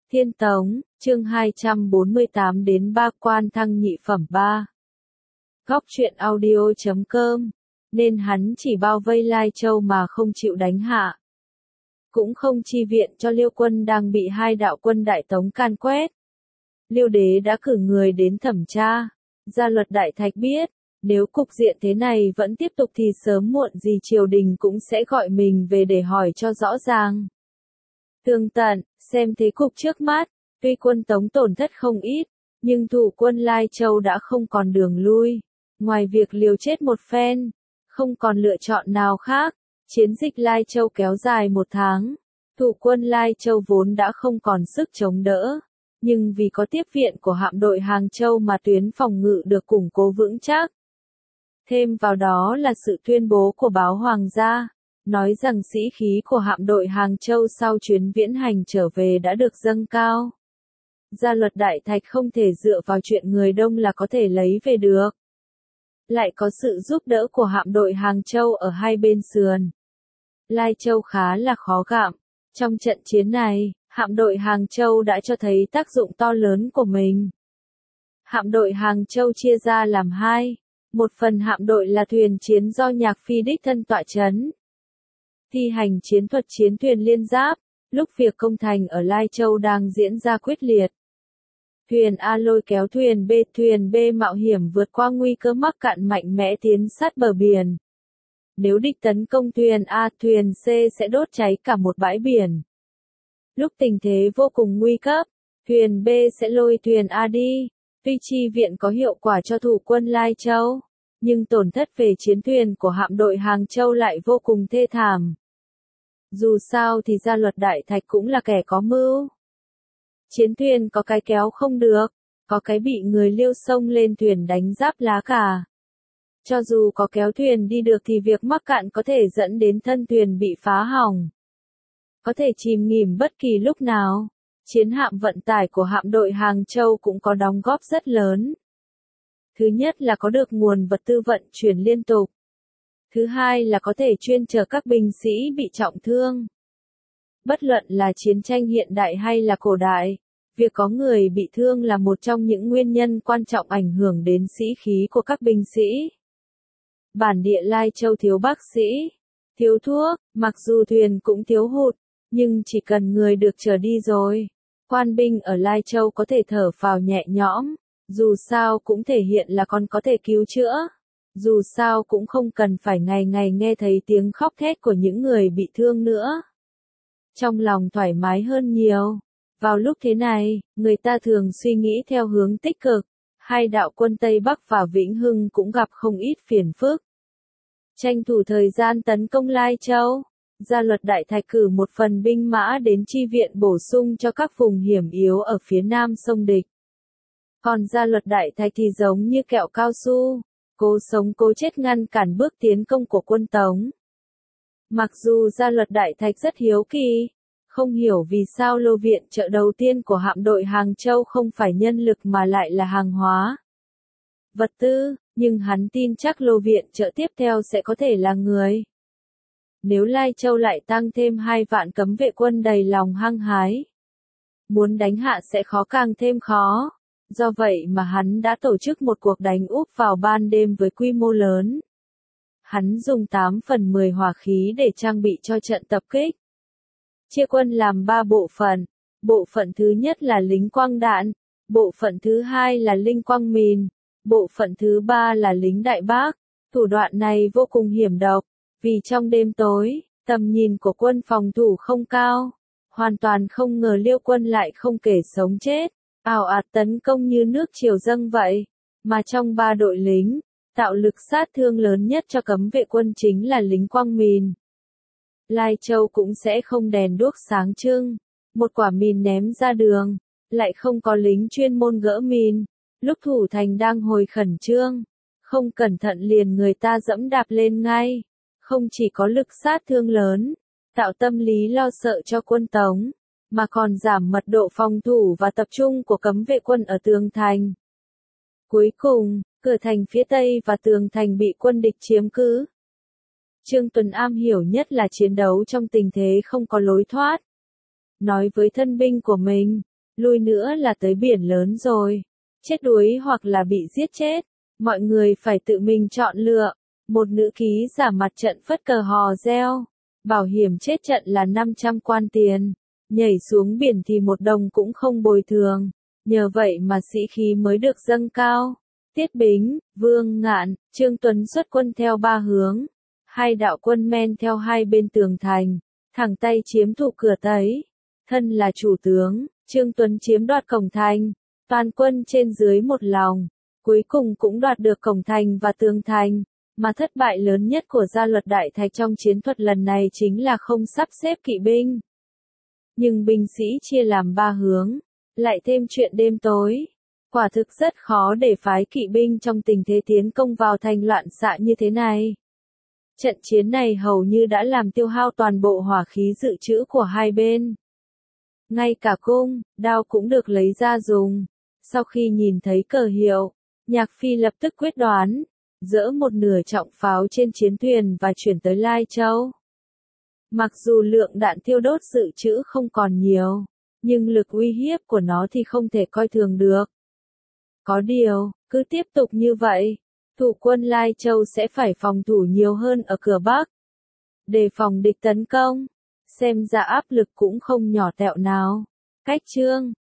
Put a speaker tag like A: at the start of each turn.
A: Thiên Tống, chương 248 đến 3 quan thăng nhị phẩm 3. Góc truyện audio.com, nên hắn chỉ bao vây Lai Châu mà không chịu đánh hạ. Cũng không chi viện cho Liêu quân đang bị hai đạo quân Đại Tống can quét. Liêu đế đã cử người đến thẩm tra. Gia Luật Đại Thạch biết, nếu cục diện thế này vẫn tiếp tục thì sớm muộn gì triều đình cũng sẽ gọi mình về để hỏi cho rõ ràng. Tường tận, xem thế cục trước mắt, tuy quân Tống tổn thất không ít, nhưng thủ quân Lai Châu đã không còn đường lui. Ngoài việc liều chết một phen, không còn lựa chọn nào khác. Chiến dịch Lai Châu kéo dài 1 tháng. Thủ quân Lai Châu vốn đã không còn sức chống đỡ. Nhưng vì có tiếp viện của hạm đội Hàng Châu mà tuyến phòng ngự được củng cố vững chắc. Thêm vào đó là sự tuyên bố của báo Hoàng gia, nói rằng sĩ khí của hạm đội Hàng Châu sau chuyến viễn hành trở về đã được dâng cao. Gia Luật Đại Thạch không thể dựa vào chuyện người đông là có thể lấy về được. Lại có sự giúp đỡ của hạm đội Hàng Châu ở hai bên sườn. Lai Châu khá là khó gặm. Trong trận chiến này, hạm đội Hàng Châu đã cho thấy tác dụng to lớn của mình. Hạm đội Hàng Châu chia ra làm hai. Một phần hạm đội là thuyền chiến do Nhạc Phi đích thân tọa chấn. Thi hành chiến thuật chiến thuyền liên giáp, lúc việc công thành ở Lai Châu đang diễn ra quyết liệt. Thuyền A lôi kéo thuyền B mạo hiểm vượt qua nguy cơ mắc cạn mạnh mẽ tiến sát bờ biển. Nếu địch tấn công thuyền A, thuyền C sẽ đốt cháy cả một bãi biển. Lúc tình thế vô cùng nguy cấp, thuyền B sẽ lôi thuyền A đi. Tuy chi viện có hiệu quả cho thủ quân Lai Châu, nhưng tổn thất về chiến thuyền của hạm đội Hàng Châu lại vô cùng thê thảm. Dù sao thì Gia Luật Đại Thạch cũng là kẻ có mưu. Chiến thuyền có cái kéo không được, có cái bị người Liêu xông lên thuyền đánh giáp lá cả. Cho dù có kéo thuyền đi được thì việc mắc cạn có thể dẫn đến thân thuyền bị phá hỏng. Có thể chìm nghỉm bất kỳ lúc nào. Chiến hạm vận tải của hạm đội Hàng Châu cũng có đóng góp rất lớn. Thứ nhất là có được nguồn vật tư vận chuyển liên tục. Thứ hai là có thể chuyên chở các binh sĩ bị trọng thương. Bất luận là chiến tranh hiện đại hay là cổ đại, việc có người bị thương là một trong những nguyên nhân quan trọng ảnh hưởng đến sĩ khí của các binh sĩ. Bản địa Lai Châu thiếu bác sĩ, thiếu thuốc, mặc dù thuyền cũng thiếu hụt, nhưng chỉ cần người được chở đi rồi. Quan binh ở Lai Châu có thể thở phào nhẹ nhõm, dù sao cũng thể hiện là còn có thể cứu chữa. Dù sao cũng không cần phải ngày ngày nghe thấy tiếng khóc thét của những người bị thương nữa. Trong lòng thoải mái hơn nhiều. Vào lúc thế này, người ta thường suy nghĩ theo hướng tích cực. Hai đạo quân Tây Bắc và Vĩnh Hưng cũng gặp không ít phiền phức. Tranh thủ thời gian tấn công Lai Châu. Gia Luật Đại Thạch cử một phần binh mã đến chi viện bổ sung cho các vùng hiểm yếu ở phía nam sông địch. Còn Gia Luật Đại Thạch thì giống như kẹo cao su, cố sống cố chết ngăn cản bước tiến công của quân Tống. Mặc dù Gia Luật Đại Thạch rất hiếu kỳ, không hiểu vì sao lô viện trợ đầu tiên của hạm đội Hàng Châu không phải nhân lực mà lại là hàng hóa, vật tư, nhưng hắn tin chắc lô viện trợ tiếp theo sẽ có thể là người. Nếu Lai Châu lại tăng thêm 2 vạn cấm vệ quân đầy lòng hăng hái, muốn đánh hạ sẽ khó càng thêm khó. Do vậy mà hắn đã tổ chức một cuộc đánh úp vào ban đêm với quy mô lớn. Hắn dùng 8/10 hỏa khí để trang bị cho trận tập kích. Chia quân làm 3 bộ phận. Bộ phận thứ nhất là lính quăng đạn, bộ phận thứ hai là lính quăng mìn, bộ phận thứ ba là lính đại bác. Thủ đoạn này vô cùng hiểm độc, vì trong đêm tối, tầm nhìn của quân phòng thủ không cao. Hoàn toàn không ngờ Liêu quân lại không kể sống chết, ào ạt tấn công như nước triều dâng vậy. Mà trong 3 đội lính, tạo lực sát thương lớn nhất cho cấm vệ quân chính là lính quăng mìn. Lai Châu cũng sẽ không đèn đuốc sáng trưng. Một quả mìn ném ra đường, lại không có lính chuyên môn gỡ mìn. Lúc thủ thành đang hồi khẩn trương, không cẩn thận liền người ta dẫm đạp lên ngay. Không chỉ có lực sát thương lớn, tạo tâm lý lo sợ cho quân Tống, mà còn giảm mật độ phòng thủ và tập trung của cấm vệ quân ở tường thành. Cuối cùng, cửa thành phía Tây và tường thành bị quân địch chiếm cứ. Trương Tuấn am hiểu nhất là chiến đấu trong tình thế không có lối thoát. Nói với thân binh của mình, lui nữa là tới biển lớn rồi. Chết đuối hoặc là bị giết chết. Mọi người phải tự mình chọn lựa. Một nữ ký giả mặt trận phất cờ hò reo. Bảo hiểm chết trận là 500 quan tiền. Nhảy xuống biển thì 1 đồng cũng không bồi thường. Nhờ vậy mà sĩ khí mới được dâng cao. Tiết Bính, Vương Ngạn, Trương Tuấn xuất quân theo 3 hướng. 2 đạo quân men theo 2 bên tường thành. Thẳng tay chiếm thủ cửa Tấy. Thân là chủ tướng, Trương Tuấn chiếm đoạt cổng thành. Toàn quân trên dưới một lòng. Cuối cùng cũng đoạt được cổng thành và tường thành. Mà thất bại lớn nhất của Gia Luật Đại Thạch trong chiến thuật lần này chính là không sắp xếp kỵ binh. Nhưng binh sĩ chia làm 3 hướng, lại thêm chuyện đêm tối. Quả thực rất khó để phái kỵ binh trong tình thế tiến công vào thành loạn xạ như thế này. Trận chiến này hầu như đã làm tiêu hao toàn bộ hỏa khí dự trữ của hai bên. Ngay cả cung, đao cũng được lấy ra dùng. Sau khi nhìn thấy cờ hiệu, Nhạc Phi lập tức quyết đoán, dỡ một nửa trọng pháo trên chiến thuyền và chuyển tới Lai Châu. Mặc dù lượng đạn tiêu đốt dự trữ không còn nhiều, nhưng lực uy hiếp của nó thì không thể coi thường được. Có điều, cứ tiếp tục như vậy, thủ quân Lai Châu sẽ phải phòng thủ nhiều hơn ở cửa Bắc. Đề phòng địch tấn công, xem ra áp lực cũng không nhỏ tẹo nào. Cách chương